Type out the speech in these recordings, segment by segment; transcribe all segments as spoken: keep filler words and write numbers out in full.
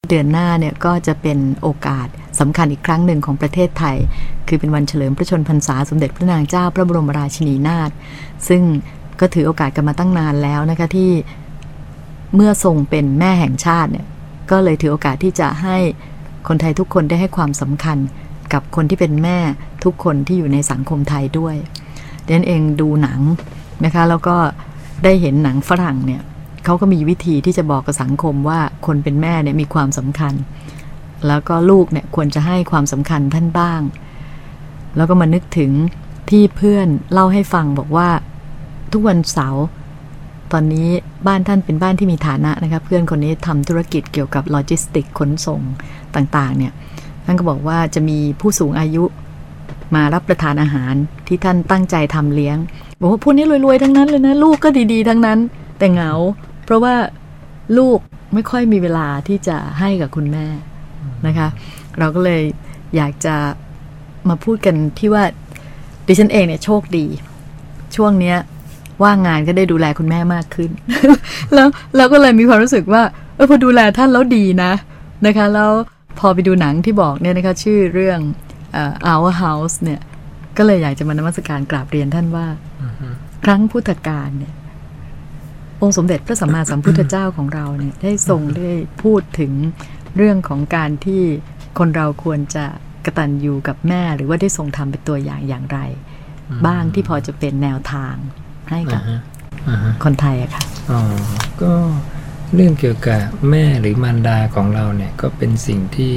เดือนหน้าเนี่ยก็จะเป็นโอกาสสำคัญอีกครั้งหนึ่งของประเทศไทยคือเป็นวันเฉลิมพระชนมพรรษาสมเด็จพระนางเจ้าพระบรมราชินีนาถซึ่งก็ถือโอกาสกันมาตั้งนานแล้วนะคะที่เมื่อทรงเป็นแม่แห่งชาติเนี่ยก็เลยถือโอกาสที่จะให้คนไทยทุกคนได้ให้ความสำคัญกับคนที่เป็นแม่ทุกคนที่อยู่ในสังคมไทยด้วยดังนั้นเองดูหนังนะคะแล้วก็ได้เห็นหนังฝรั่งเนี่ยเขาก็มีวิธีที่จะบอกกับสังคมว่าคนเป็นแม่เนี่ยมีความสำคัญแล้วก็ลูกเนี่ยควรจะให้ความสำคัญท่านบ้างแล้วก็มานึกถึงที่เพื่อนเล่าให้ฟังบอกว่าทุกวันเสาร์ตอนนี้บ้านท่านเป็นบ้านที่มีฐานะนะคะเพื่อนคนนี้ทำธุรกิจเกี่ยวกับโลจิสติกขนส่งต่างๆเนี่ยท่านก็บอกว่าจะมีผู้สูงอายุมารับประทานอาหารที่ท่านตั้งใจทำเลี้ยงบอกว่าพวกนี้รวยๆทั้งนั้นเลยนะลูกก็ดีๆทั้งนั้นแต่เหงาเพราะว่าลูกไม่ค่อยมีเวลาที่จะให้กับคุณแม่นะคะเราก็เลยอยากจะมาพูดกันที่ว่าดิฉันเองเนี่ยโชคดีช่วงเนี้ยว่างงานก็ได้ดูแลคุณแม่มากขึ้น แล้วเราก็เลยมีความรู้สึกว่าเออพอดูแลท่านแล้วดีนะนะคะแล้วพอไปดูหนังที่บอกเนี่ยนะคะชื่อเรื่อง uh, Our House เนี่ยก็เลยอยากจะมานมัสการกราบเรียนท่านว่า uh-huh. ครั้งพุทธกาลเนี่ยองค์สมเด็จพระสัมมาสัมพุทธเจ้าของเราเนี่ยได้ทรงได้พูดถึงเรื่องของการที่คนเราควรจะกตัญญูกับแม่หรือว่าได้ทรงทำเป็นตัวอย่างอย่างไร uh-huh. บ้างที่พอจะเป็นแนวทางให้กับ uh-huh. Uh-huh. คนไทยอะค่ะอ๋อก็เรื่องเกี่ยวกับแม่หรือมารดาของเราเนี่ยก็เป็นสิ่งที่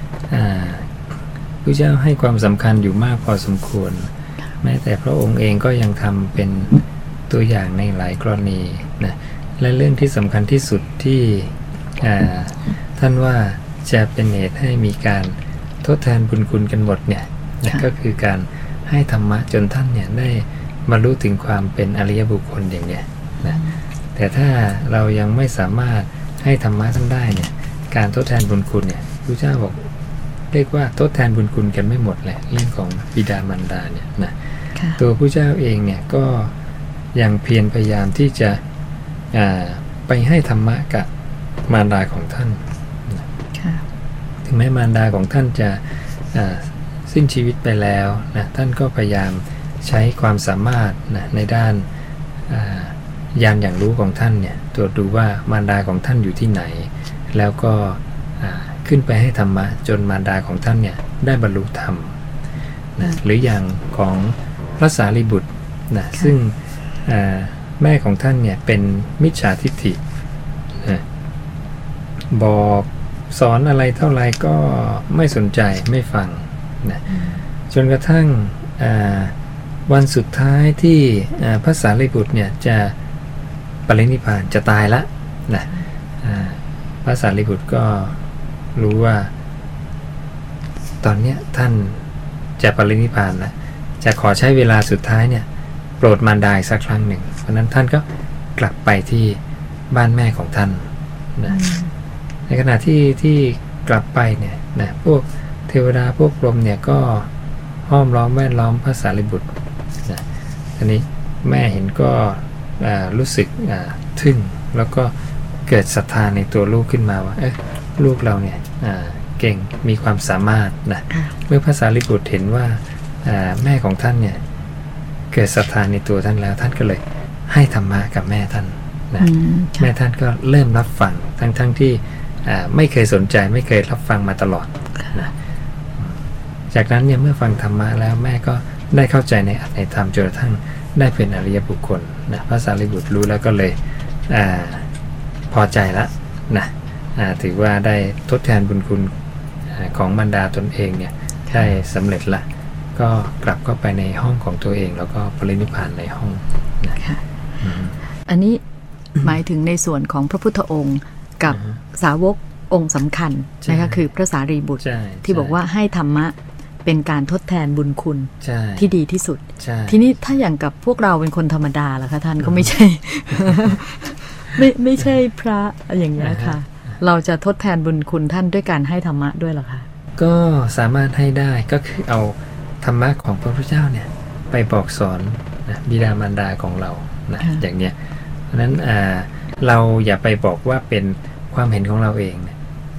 พระเจ้าให้ความสำคัญอยู่มากพอสมควรแม้แต่พระองค์เองก็ยังทำเป็นตัวอย่างในหลายกรณีนะและเรื่องที่สำคัญที่สุดที่ท่านว่าจะเป็นเหตุให้มีการทดแทนบุญคุณกันหมดเนี่ยนะก็คือการให้ธรรมะจนท่านเนี่ยได้บรรลุถึงความเป็นอริยบุคคลอย่างเนี้ยนะแต่ถ้าเรายังไม่สามารถให้ธรรมะท่านได้เนี่ยการทดแทนบุญคุณเนี่ยพระเจ้าบอกเรียกว่าทดแทนบุญคุณกันไม่หมดเลยเรื่องของบิดามารดาเนี่ยนะตัวพระเจ้าเองเนี่ยก็ยังเพียรพยายามที่จะไปให้ธรรมะกับมารดาของท่านถึงแม้มารดาของท่านจะสิ้นชีวิตไปแล้วนะท่านก็พยายามใช้ความสามารถนะในด้านญาณอย่างรู้ของท่านเนี่ยตรวจดูว่ามารดาของท่านอยู่ที่ไหนแล้วก็ขึ้นไปให้ธรรมะจนมารดาของท่านเนี่ยได้บรรลุธรรมนะหรืออย่างของพระสารีบุตรนะซึ่งแม่ของท่านเนี่ยเป็นมิจฉาทิฏฐินะบอกสอนอะไรเท่าไรก็ไม่สนใจไม่ฟังนะจนกระทั่งวันสุดท้ายที่พระสารีบุตรเนี่ยจะปรินิพพานจะตายละนะพระสารีบุตรก็รู้ว่าตอนนี้ท่านจะปรินิพพานแล้วจะขอใช้เวลาสุดท้ายเนี่ยโปรดมารดาสักครั้งหนึ่งเพราะนั้นท่านก็กลับไปที่บ้านแม่ของท่านนะในขณะที่ที่กลับไปเนี่ยนะพวกเทวดาพวกพรหมเนี่ยก็ห้อมล้อมแวดล้อมพระสารีบุตรนะทีนี้แม่เห็นก็รู้สึกทึ่งแล้วก็เกิดศรัทธาในตัวลูกขึ้นมาว่าเอ๊ะลูกเราเนี่ยเก่งมีความสามารถนะเมื่อพระสารีบุตรเห็นว่าแม่ของท่านเนี่ยเกิดศรัทธาในตัวท่านแล้วท่านก็เลยให้ธรรมะกับแม่ท่านนะแม่ท่านก็เริ่มรับฟังทั้งๆ ท, ที่ไม่เคยสนใจไม่เคยรับฟังมาตลอดนะจากนั้นเนี่ยเมื่อฟังธรรมะแล้วแม่ก็ได้เข้าใจในอัตในธรรมจนกระทั่งได้เป็นอริยบุคคลนะพระสารีบุตรรู้แล้วก็เลยอ่าพอใจละนะถือว่าได้ทดแทนบุญคุณของมารดาตนเองเนี่ยได้สำเร็จละก็กลับเข้าไปในห้องของตัวเองแล้วก็ปรินิพพานในห้องนะอันนี้หมายถึงในส่วนของพระพุทธองค์กับสาวกองค์สำคัญนะคะคือพระสารีบุตรที่บอกว่าให้ธรรมะเป็นการทดแทนบุญคุณที่ดีที่สุดทีนี้ถ้าอย่างกับพวกเราเป็นคนธรรมดาล่ะคะท่านก็ไม่ใช่ ไม่ไม่ใช่พระอย่างนี้ค่ะเราจะทดแทนบุญคุณท่านด้วยการให้ธรรมะด้วยหรอคะก็สามารถให้ได้ก็คือเอาธรรมะของพระพุทธเจ้าเนี่ยไปบอกสอนนะบิดามารดาของเรานะอย่างเนี้ยเพราะนั้นเราอย่าไปบอกว่าเป็นความเห็นของเราเองนะ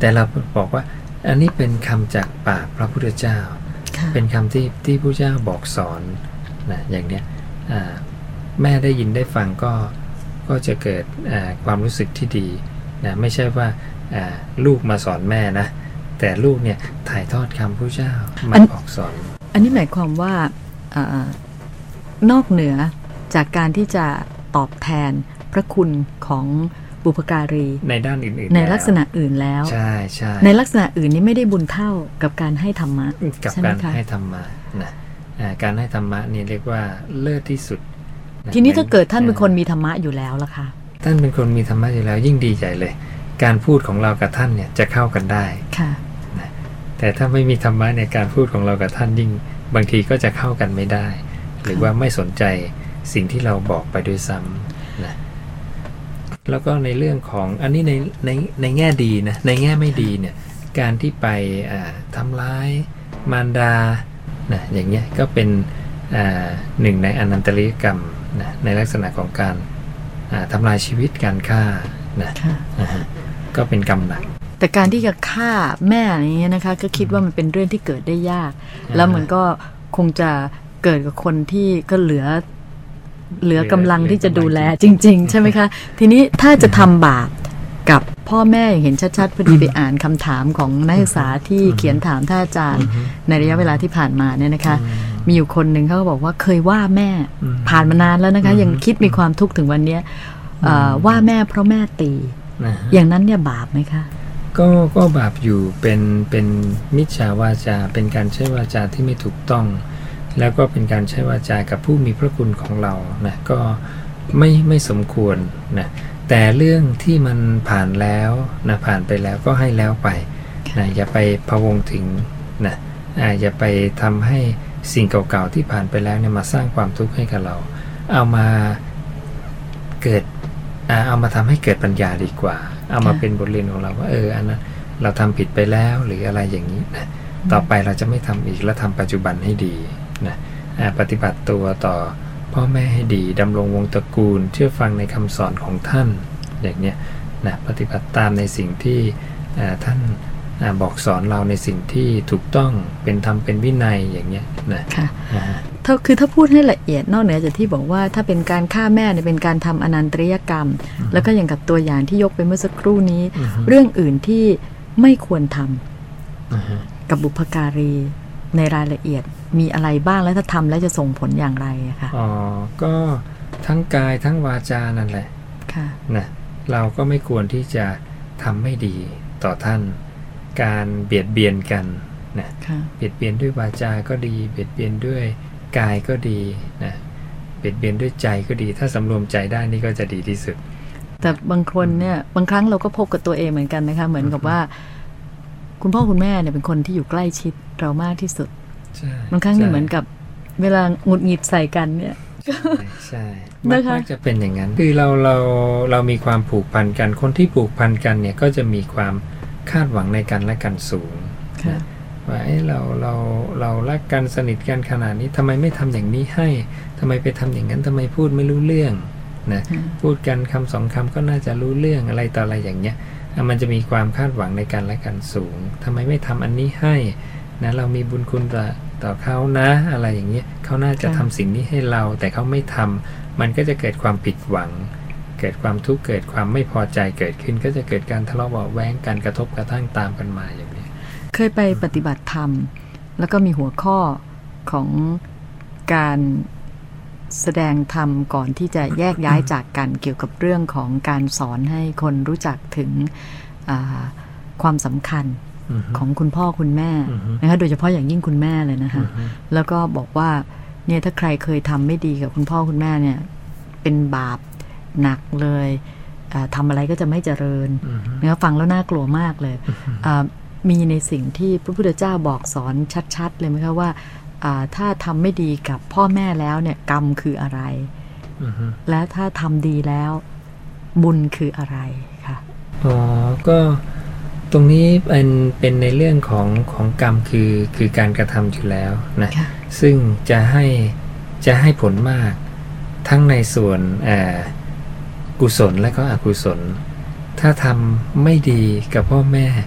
แต่เราบอกว่าอันนี้เป็นคำจากปากพระพุทธเจ้าเป็นคำที่ที่พระเจ้าบอกสอนนะอย่างเนี้ยแม่ได้ยินได้ฟังก็ก็จะเกิดความรู้สึกที่ดีนะไม่ใช่ว่าลูกมาสอนแม่นะแต่ลูกเนี่ยถ่ายทอดคำพระเจ้ามาบอกสอนอันนี้หมายความว่านอกเหนือจากการที่จะตอบแทนพระคุณของบุพการีในด้านอื่นๆในลักษณะอื่นแล้วใช่ใช่ในลักษณะอื่นนี้ไม่ได้บุญเท่ากับการให้ธรรมะกับการให้ธรรมะนะการให้ธรรมะนี่เรียกว่าเลิศที่สุดทีนี้ถ้าเกิดท่านเป็นคนมีธรรมะอยู่แล้วล่ะคะท่านเป็นคนมีธรรมะอยู่แล้วยิ่งดีใจเลยการพูดของเรากับท่านเนี่ยจะเข้ากันได้ค่ะนะแต่ถ้าไม่มีธรรมะในการพูดของเรากับท่านยิ่งบางทีก็จะเข้ากันไม่ได้หรือว่าไม่สนใจสิ่งที่เราบอกไปด้วยซ้ำนะแล้วก็ในเรื่องของอันนี้ในในในแง่ดีนะในแง่ไม่ดีเนี่ยการที่ไปทำร้ายมารดานะอย่างเงี้ยก็เป็นหนึ่งในอนันตริยกรรมนะในลักษณะของการทำลายชีวิตการฆ่านะก็เป็นกรรมหนักแต่การที่จะฆ่าแม่อย่างเงี้ยนะคะก็คิดว่ามันเป็นเรื่องที่เกิดได้ยากแล้วมันก็คงจะเกิดกับคนที่ก็เหลือเหลือกำลังที่จะดูแลจริงๆใช่ไหมคะทีนี้ถ้าจะทำบาปกับพ่อแม่อย่างเห็นชัดๆพอดีไปอ่านคำถามของนักศึกษาที่เขียนถามท่านอาจารย์ในระยะเวลาที่ผ่านมาเนี่ยนะคะมีอยู่คนหนึ่งเขาก็บอกว่าเคยว่าแม่ผ่านมานานแล้วนะคะยังคิดมีความทุกข์ถึงวันนี้ว่าแม่เพราะแม่ตีอย่างนั้นเนี่ยบาปไหมคะก็ก็บาปอยู่เป็นเป็นมิจฉาวาจาเป็นการใช้วาจาที่ไม่ถูกต้องแล้วก็เป็นการใช้วาจากับผู้มีพระคุณของเรานะก็ไม่ไม่สมควรนะแต่เรื่องที่มันผ่านแล้วนะผ่านไปแล้วก็ให้แล้วไปนะอย่าไปพะวงถึงนะอ่าอย่าไปทำให้สิ่งเก่าๆที่ผ่านไปแล้วเนี่ยมาสร้างความทุกข์ให้กับเราเอามาเกิดอ่าเอามาทำให้เกิดปัญญาดีกว่าเอามาเป็นบทเรียนของเราว่าเอออันนั้นเราทำผิดไปแล้วหรืออะไรอย่างนี้นะต่อไปเราจะไม่ทำอีกและทำปัจจุบันให้ดีนะปฏิบัติตัวต่อพ่อแม่ให้ดีดำรงวงตระกูลเชื่อฟังในคำสอนของท่านอย่างเนี้ยนะปฏิบัติตามในสิ่งที่ท่านบอกสอนเราในสิ่งที่ถูกต้องเป็นธรรมเป็นวินัยอย่างเนี้ยนะค่ะถ้าคือถ้าพูดให้ละเอียดนอกเหนือจากที่บอกว่าถ้าเป็นการฆ่าแม่เนี่ยเป็นการทำอนันตริยกรรมแล้วก็อย่างกับตัวอย่างที่ยกไปเมื่อสักครู่นี้เรื่องอื่นที่ไม่ควรทำกับบุพการีในรายละเอียดมีอะไรบ้างแล้วถ้าทำแล้วจะส่งผลอย่างไรอะคะอ๋อก็ทั้งกายทั้งวาจานั่นแหละค่ะนะเราก็ไม่ควรที่จะทำไม่ดีต่อท่านการเบียดเบียนกันนะเบียดเบียนด้วยวาจาก็ดีเบียดเบียนด้วยกายก็ดีนะเบียดเบียนด้วยใจก็ดีถ้าสำรวมใจได้นี่ก็จะดีที่สุดแต่บางคนเนี่ยบางครั้งเราก็พบกับตัวเองเหมือนกันนะคะเหมือนกับว่าคุณพ่อคุณแม่เนี่ยเป็นคนที่อยู่ใกล้ชิดเรามากที่สุดบางครั้งเนี่ยเหมือนกับเวลาหงุดหงิดใส่กันเนี่ยใช่มักจะเป็นอย่างนั้นคือเราเราเรามีความผูกพันกันคนที่ผูกพันกันเนี่ยก็จะมีความคาดหวังในกันและกันสูงว่าเราเราเรารักกันสนิทกันขนาดนี้ทำไมไม่ทำอย่างนี้ให้ทำไมไปทำอย่างนั้นทำไมพูดไม่รู้เรื่องนะพูดกันคำสองคำก็น่าจะรู้เรื่องอะไรต่ออะไรอย่างเงี้ยมันจะมีความคาดหวังในกันและกันสูงทำไมไม่ทำอันนี้ให้นะเรามีบุญคุณต่อต่อเขานะอะไรอย่างเงี้ยเขาน่าจะทำสิ่งนี้ให้เราแต่เขาไม่ทำมันก็จะเกิดความผิดหวังเกิดความทุกข์เกิดความไม่พอใจเกิดขึ้นก็จะเกิดการทะเลาะเบาะแว้งการกระทบกระทั่งตามกันมาอย่างนี้เคยไปปฏิบัติธรรมแล้วก็มีหัวข้อของการแสดงธรรมก่อนที่จะแยกย้ายจากกันเกี่ยวกับเรื่องของการสอนให้คนรู้จักถึงความสำคัญของคุณพ่อคุณแม่นะคะโดยเฉพาะอย่างยิ่งคุณแม่เลยนะคะแล้วก็บอกว่าเนี่ยถ้าใครเคยทำไม่ดีกับคุณพ่อคุณแม่เนี่ยเป็นบาปหนักเลยทำอะไรก็จะไม่เจริญนะคะฟังแล้วน่ากลัวมากเลยมีในสิ่งที่พระพุทธเจ้าบอกสอนชัดๆเลยไหมคะว่าถ้าทำไม่ดีกับพ่อแม่แล้วเนี่ยกรรมคืออะไรและถ้าทำดีแล้วบุญคืออะไรคะอ๋อก็ตรงนี้เป็นเป็นในเรื่องของของกรรมคือคือการกระทำอยู่แล้วนะซึ่งจะให้จะให้ผลมากทั้งในส่วนกุศลและก็อกุศลถ้าทำไม่ดีกับพ่อแม่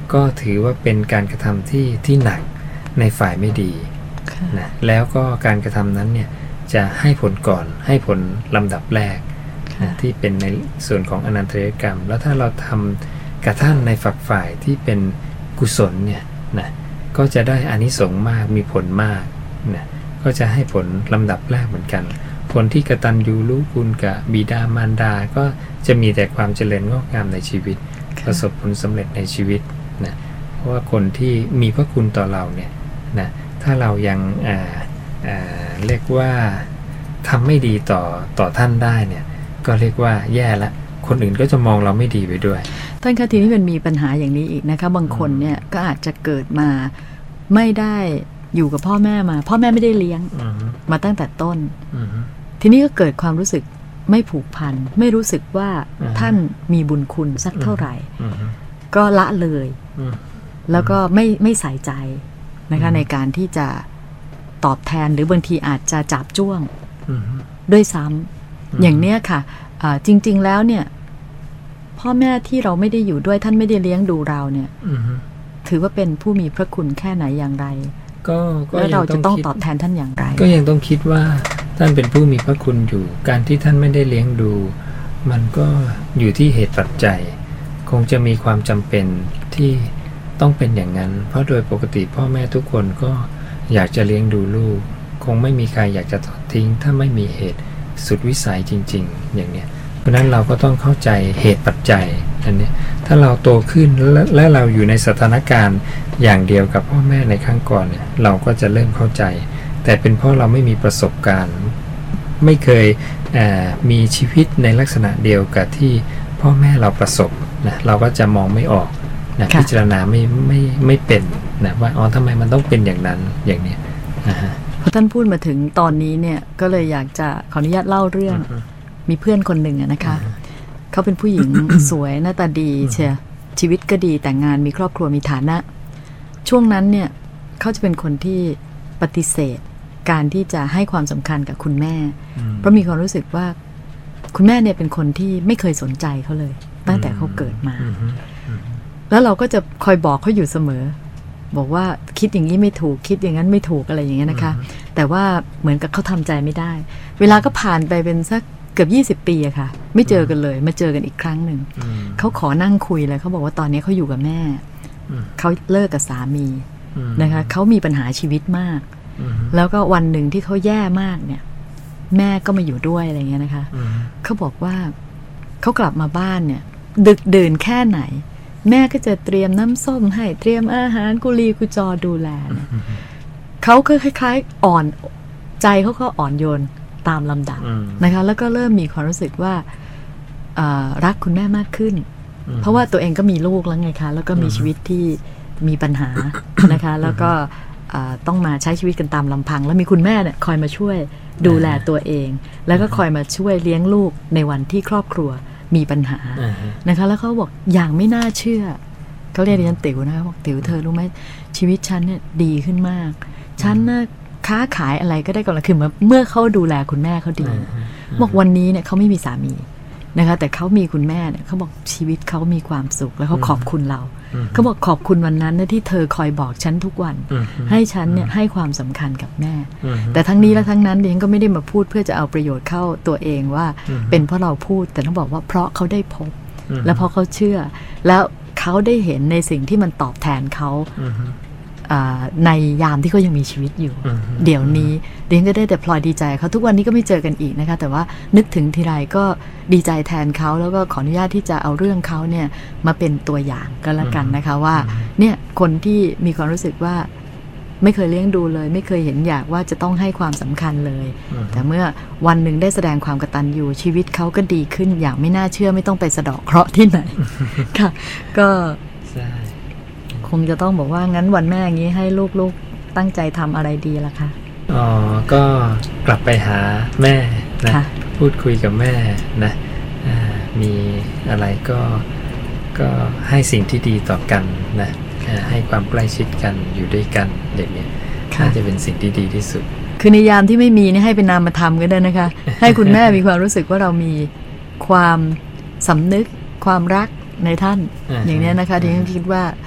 ก็ถือว่าเป็นการกระทำที่ที่หนักในฝ่ายไม่ดีนะแล้วก็การกระทำนั้นเนี่ยจะให้ผลก่อนให้ผลลำดับแรกนะที่เป็นในส่วนของอนันตริยกรรมแล้วถ้าเราทำกระทั่งในฝักฝ่ายที่เป็นกุศลเนี่ยนะก็จะได้อานิสงส์มากมีผลมากนะก็จะให้ผลลำดับแรกเหมือนกันผลที่กตัญญูรู้คุณกับบิดามารดาก็จะมีแต่ความเจริญงอกงามในชีวิตประสบผลสำเร็จในชีวิตนะเพราะว่าคนที่มีพระคุณต่อเราเนี่ยนะถ้าเรายังอ่าอ่าเรียกว่าทำไม่ดีต่อต่อท่านได้เนี่ยก็เรียกว่าแย่ละคนอื่นก็จะมองเราไม่ดีไปด้วยท่านคะทีนี้มันมีปัญหาอย่างนี้อีกนะคะบางคนเนี่ยก็อาจจะเกิดมาไม่ได้อยู่กับพ่อแม่มาพ่อแม่ไม่ได้เลี้ยงมาตั้งแต่ต้นทีนี้ก็เกิดความรู้สึกไม่ผูกพันไม่รู้สึกว่าท่านมีบุญคุณสักเท่าไหร่ก็ละเลยแล้วก็ไม่ไม่ใส่ใจนะคะในการที่จะตอบแทนหรือบางทีอาจจะจับจ้วงด้วยซ้ำอย่างเนี้ยค่ะจริงๆแล้วเนี่ยพ่อแม่ที่เราไม่ได้อยู่ด้วยท่านไม่ได้เลี้ยงดูเราเนี่ยถือว่าเป็นผู้มีพระคุณแค่ไหนอย่างไรก็แล้วเราจะต้องตอบแทนท่านอย่างไรก็ยังต้องคิดว่าท่านเป็นผู้มีพระคุณอยู่การที่ท่านไม่ได้เลี้ยงดูมันก็อยู่ที่เหตุปัจจัยคงจะมีความจำเป็นที่ต้องเป็นอย่างนั้นเพราะโดยปกติพ่อแม่ทุกคนก็อยากจะเลี้ยงดูลูกคงไม่มีใครอยากจะทอดทิ้งถ้าไม่มีเหตุสุดวิสัยจริงๆอย่างเนี้ยเพราะนั้นเราก็ต้องเข้าใจเหตุปัจจัยอันนี้ถ้าเราโตขึ้นและเราอยู่ในสถานการณ์อย่างเดียวกับพ่อแม่ในครั้งก่อนเนี่ยเราก็จะเริ่มเข้าใจแต่เป็นเพราะเราไม่มีประสบการณ์ไม่เคยมีชีวิตในลักษณะเดียวกับที่พ่อแม่เราประสบนะเราก็จะมองไม่ออกนะพิจารณาไม่ไม่ไม่เป็นนะว่าอ๋อทำไมมันต้องเป็นอย่างนั้นอย่างนี้นะฮะพอท่านพูดมาถึงตอนนี้เนี่ยก็เลยอยากจะขออนุญาตเล่าเรื่องมีเพื่อนคนหนึ่งนะคะเขาเป็นผู้หญิง สวยหน้าตาดีเชียชีวิตก็ดีแต่งงานมีครอบครัวมีฐานะช่วงนั้นเนี่ยเขาจะเป็นคนที่ปฏิเสธการที่จะให้ความสำคัญกับคุณแม่เพราะมีความรู้สึกว่าคุณแม่เนี่ยเป็นคนที่ไม่เคยสนใจเขาเลยตั้งแต่เขาเกิดมาแล้วเราก็จะคอยบอกเขาอยู่เสมอบอกว่าคิดอย่างนี้ไม่ถูกคิดอย่างนั้นไม่ถูกอะไรอย่างเงี้ยนะคะแต่ว่าเหมือนกับเขาทำใจไม่ได้เวลาก็ผ่านไปเป็นสักเกือบยี่สิบปีอะค่ะไม่เจอกันเลยมาเจอกันอีกครั้งหนึ่งเขาขอนั่งคุยเลยเขาบอกว่าตอนนี้เขาอยู่กับแม่เขาเลิกกับสามีนะคะเขามีปัญหาชีวิตมากแล้วก็วันหนึ่งที่เขาแย่มากเนี่ยแม่ก็มาอยู่ด้วยอะไรเงี้ยนะคะเขาบอกว่าเขากลับมาบ้านเนี่ยดึกดื่นแค่ไหนแม่ก็จะเตรียมน้ำส้มให้เตรียมอาหารกุลีกุจอดูแลเขาก็คล้ายๆอ่อนใจเขาก็อ่อนโยนตามลำดับนะคะแล้วก็เริ่มมีความรู้สึกว่ารักคุณแม่มากขึ้นเพราะว่าตัวเองก็มีลูกแล้วไงคะแล้วก็มีชีวิตที่มีปัญหานะคะแล้วก็ต้องมาใช้ชีวิตกันตามลำพังแล้วมีคุณแม่เนี่ยคอยมาช่วยดูแลตัวเองแล้วก็คอยมาช่วยเลี้ยงลูกในวันที่ครอบครัวมีปัญหานะคะแล้วเขาบอกอย่างไม่น่าเชื่อเขาเรียกดิฉันติ๋วนะคะบอกติ๋วเธอรู้ไหมชีวิตฉันเนี่ยดีขึ้นมากฉันน่ะค้าขายอะไรก็ได้ก่อนละคือเมื่อเขาดูแลคุณแม่เขาดีบอกวันนี้เนี่ยเขาไม่มีสามีนะคะแต่เขามีคุณแม่เนี่ยเขาบอกชีวิตเขามีความสุขแล้วเขาขอบคุณเราเขาบอกขอบคุณวันนั้นนะที่เธอคอยบอกฉันทุกวันให้ฉันเนี่ยให้ความสำคัญกับแม่แต่ทั้งนี้และทั้งนั้นดิฉันก็ไม่ได้มาพูดเพื่อจะเอาประโยชน์เข้าตัวเองว่าเป็นเพราะเราพูดแต่ต้องบอกว่าเพราะเขาได้พบและเพราะเขาเชื่อแล้วเขาได้เห็นในสิ่งที่มันตอบแทนเขาในยามที่เขายังมีชีวิตอยู่เดี๋ยวนี้เดี๋ยวก็ได้แต่พลอยดีใจเขาทุกวันนี้ก็ไม่เจอกันอีกนะคะแต่ว่านึกถึงทีไรก็ดีใจแทนเขาแล้วก็ขออนุญาตที่จะเอาเรื่องเขาเนี่ยมาเป็นตัวอย่างก็แล้วกันนะคะว่าเนี่ยคนที่มีความรู้สึกว่าไม่เคยเลี้ยงดูเลยไม่เคยเห็นอยากว่าจะต้องให้ความสำคัญเลยแต่เมื่อวันหนึ่งได้แสดงความกตัญญูชีวิตเขาก็ดีขึ้นอย่างไม่น่าเชื่อไม่ต้องไปสะเดาะเคราะห์ที่ไหนค่ะก็คงจะต้องบอกว่างั้นวันแม่อย่างนี้ให้ลูกๆตั้งใจทำอะไรดีล่ะคะอ๋อก็กลับไปหาแม่นะพูดคุยกับแม่นะมีอะไรก็ก็ให้สิ่งที่ดีต่อกันนะให้ความใกล้ชิดกันอยู่ด้วยกันอย่างนี้น่าจะเป็นสิ่งที่ดีที่สุดคือในยามที่ไม่มีนี่ให้เป็นนามธรรมก็ได้นะคะ ให้คุณแม่มีความรู้สึกว่าเรามีความสำนึกความรักในท่าน อย่างนี้นะคะที่ฉันคิดว่า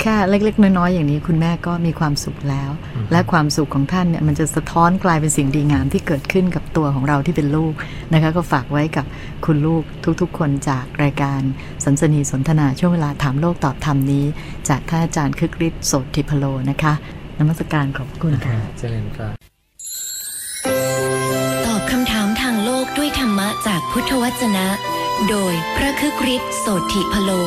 แค่เล็กๆน้อยๆอย่างนี้คุณแม่ก็มีความสุขแล้วและความสุขของท่านเนี่ยมันจะสะท้อนกลายเป็นสิ่งดีงามที่เกิดขึ้นกับตัวของเราที่เป็นลูกนะคะก็ฝากไว้กับคุณลูกทุกๆคนจากรายการสันสนีสนทนาช่วงเวลาถามโลกตอบธรรมนี้จากท่านอาจารย์คึกฤทธิ์โสติพโลนะคะนมัสการขอบคุณค่ะเจริญพรตอบคำถามทางโลกด้วยธรรมะจากพุทธวจนะโดยพระคึกฤทธิ์โสติพโล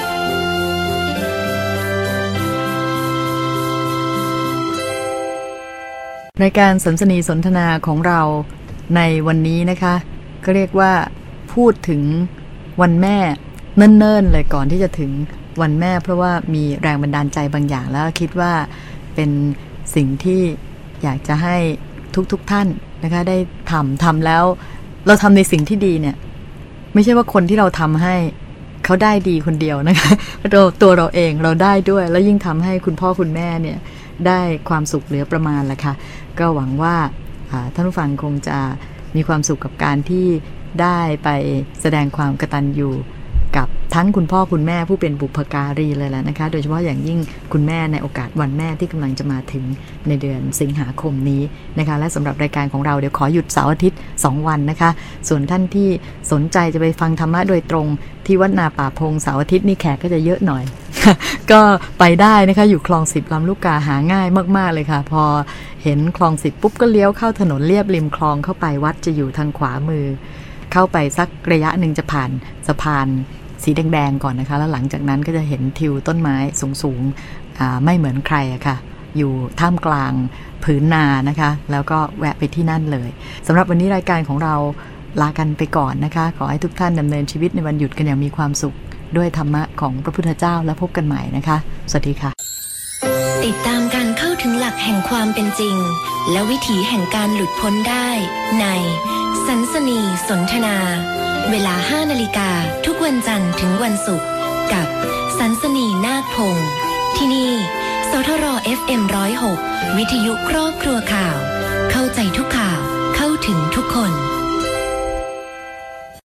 รายการสันสนีสนทนาของเราในวันนี้นะคะก็เรียกว่าพูดถึงวันแม่เนิ่นๆเลยก่อนที่จะถึงวันแม่เพราะว่ามีแรงบันดาลใจบางอย่างแล้วคิดว่าเป็นสิ่งที่อยากจะให้ทุกๆท่านนะคะได้ทำทำแล้วเราทำในสิ่งที่ดีเนี่ยไม่ใช่ว่าคนที่เราทำให้เขาได้ดีคนเดียวนะคะเราตัวเราเองเราได้ด้วยแล้วยิ่งทำให้คุณพ่อคุณแม่เนี่ยได้ความสุขเหลือประมาณแหละค่ะก็หวังว่าท่านผู้ฟังคงจะมีความสุขกับการที่ได้ไปแสดงความกตัญญูกับทั้งคุณพ่อคุณแม่ผู้เป็นบุพการีเลยแหละนะคะโดยเฉพาะอย่างยิ่งคุณแม่ในโอกาสวันแม่ที่กำลังจะมาถึงในเดือนสิงหาคมนี้นะคะและสำหรับรายการของเราเดี๋ยวขอหยุดเสาร์อาทิตย์สองวันนะคะส่วนท่านที่สนใจจะไปฟังธรรมะโดยตรงที่วัดนาป่าพงเสาร์อาทิตย์นี่แขกก็จะเยอะหน่อย ก็ไปได้นะคะอยู่คลองสิบลำลูกกาหาง่ายมากๆเลยค่ะพอเห็นคลองสิบปุ๊บก็เลี้ยวเข้าถนนเลียบริมคลองเข้าไปวัดจะอยู่ทางขวามือเข้าไปสักระยะหนึ่งจะผ่านสะพานสีแดงๆก่อนนะคะแล้วหลังจากนั้นก็จะเห็นทิวต้นไม้สูงๆไม่เหมือนใครอะค่ะอยู่ท่ามกลางผืนนานะคะแล้วก็แวะไปที่นั่นเลยสำหรับวันนี้รายการของเราลากันไปก่อนนะคะขอให้ทุกท่านดำเนินชีวิตในวันหยุดกันอย่างมีความสุขด้วยธรรมะของพระพุทธเจ้าและพบกันใหม่นะคะสวัสดีค่ะติดตามการเข้าถึงหลักแห่งความเป็นจริงและวิถีแห่งการหลุดพ้นได้ในสันสนีสนทนาเวลาห้านาฬิกาทุกวันจันทร์ถึงวันศุกร์กับสันสนีนาคพงศ์ที่นี่สทร เอฟ เอ็ม หนึ่งศูนย์หก วิทยุครอบครัวข่าวเข้าใจทุกข่าวเข้าถึงทุกคน